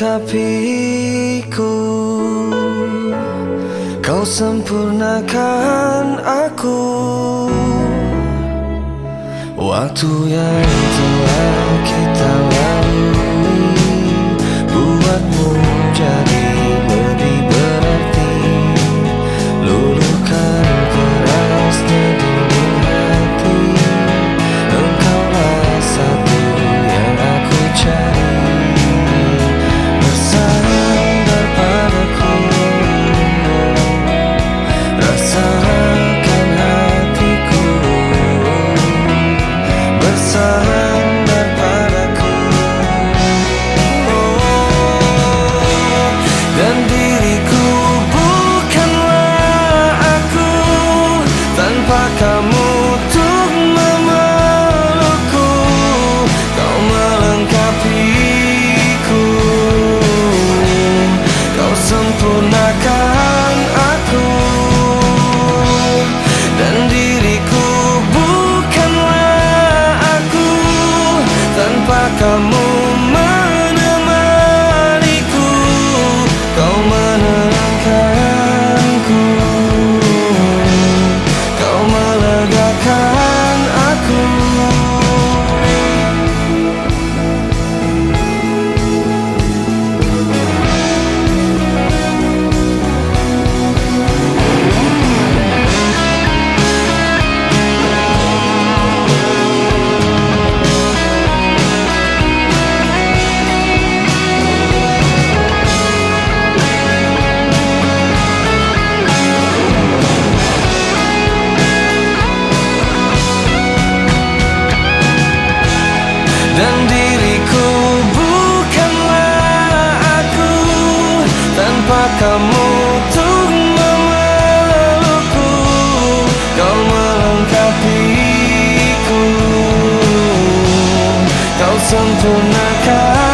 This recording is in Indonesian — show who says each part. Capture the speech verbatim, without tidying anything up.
Speaker 1: melengkapiku, kau sempurnakan aku. Waktu yang telah kita lalui buatmu jadi lebih berarti. Luluhkan kerasnya dinding hati, engkaulah satu yang aku cari. Bersandar padaku, rasakan hatiku. Bersandar padaku, oh, dan diriku bukanlah aku tanpa kamu untuk memelukku. Kau melengkapiku, kau sempurnakan aku, dan diriku bukanlah aku tanpa kamu menemaniku. Kau menenangkanku, kau melegakan aku. Dan diriku bukanlah aku tanpa kamu untuk memelukku. Kau melengkapiku, kau sempurnakan